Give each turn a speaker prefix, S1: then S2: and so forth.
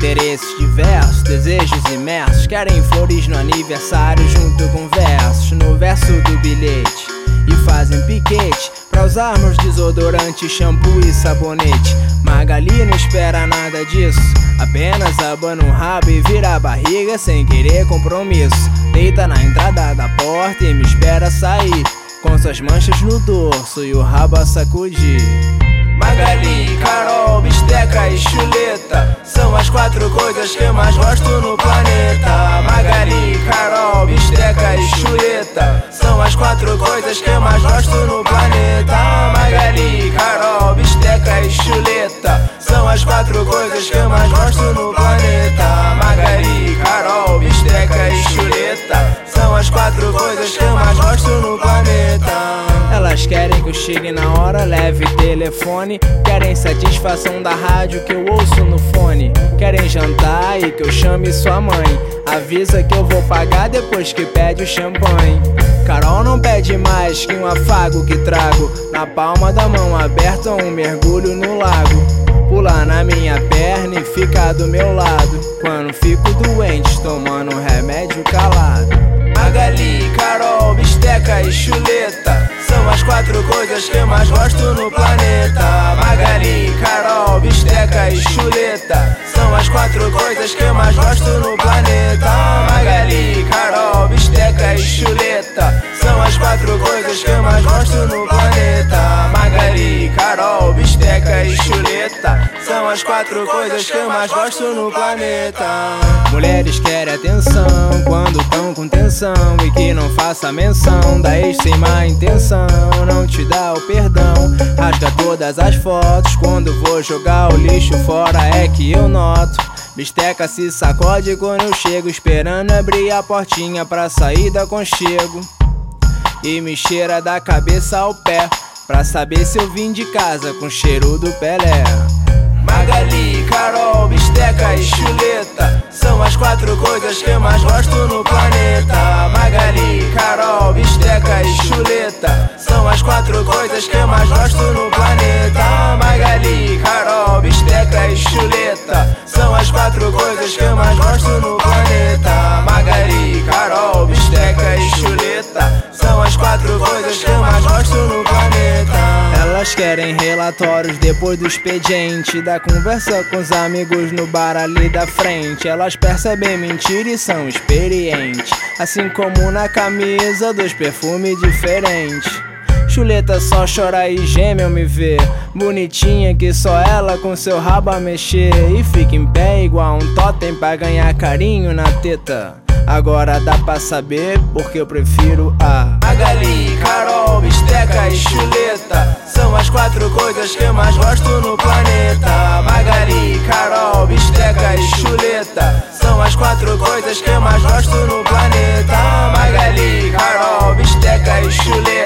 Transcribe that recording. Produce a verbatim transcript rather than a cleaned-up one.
S1: interesses diversos, desejos imersos. Querem flores no aniversário junto com versos no verso do bilhete. E fazem piquete pra usarmos desodorante, shampoo e sabonete. Magali não espera nada disso, apenas abana um rabo e vira a barriga sem querer compromisso. Deita na entrada da porta e me espera sair, com suas manchas no dorso e o rabo a sacudir.
S2: Magali, Carol, bisteca e chuleta são as quatro coisas que eu mais gosto no planeta. Magali, Carol, bisteca e chuleta são as quatro coisas que eu mais gosto no planeta. Magali, Carol, bisteca e chuleta são as quatro coisas que eu mais gosto no planeta. Magali, Carol, bisteca e chuleta são as quatro coisas que eu mais gosto no planeta.
S1: Elas querem que eu chegue na hora, leve telefone. Querem satisfação da rádio que eu ouço no fone. Querem jantar e que eu chame sua mãe. Avisa que eu vou pagar depois que pede o champanhe. Carol não pede mais que um afago que trago na palma da mão aberta, um mergulho no lago. Pula na minha perna e fica do meu lado quando fico doente tomando um remédio calado.
S2: Magali, Carol, bisteca e chuleta são as quatro coisas que eu mais gosto no planeta. Magali, Carol, bisteca e chuleta são as quatro coisas que eu mais gosto no planeta. Magali, Carol, bisteca e chuleta são as quatro coisas que eu mais gosto no planeta. Magali, Carol, bisteca e chuleta são as quatro coisas que eu mais gosto no planeta.
S1: Mulheres querem atenção quando tão com tensão e que não faça menção da ex sem má intenção. Não te dá o perdão, rasga todas as fotos. Quando vou jogar o lixo fora é que eu noto. Bisteca se sacode quando eu chego, esperando abrir a portinha pra sair do aconchego. E me cheira da cabeça ao pé pra saber se eu vim de casa com cheiro do Pelé.
S2: Magali, Carol, bisteca e chuleta são as quatro coisas que eu mais gosto no planeta. Magali, Carol, bisteca e chuleta são as quatro coisas que eu mais gosto no planeta. Magali, Carol, bisteca e chuleta são as quatro coisas que eu mais gosto no planeta. Magali, Carol, bisteca e chuleta são as quatro coisas que eu mais gosto no planeta.
S1: Elas querem relatórios depois do expediente, da conversa com os amigos no bar ali da frente. Elas percebem mentira e são experientes, assim como na camisa dos perfumes diferentes. Chuleta só chora e geme ao me ver, bonitinha que só ela com seu rabo a mexer. E fica em pé igual um totem pra ganhar carinho na teta. Agora dá pra saber porque eu prefiro a
S2: Magali, Carol, bisteca e chuleta são as quatro coisas que eu mais gosto no planeta. Magali, Carol, bisteca e chuleta são as quatro coisas que eu mais gosto no planeta. Magali, Carol, bisteca e chuleta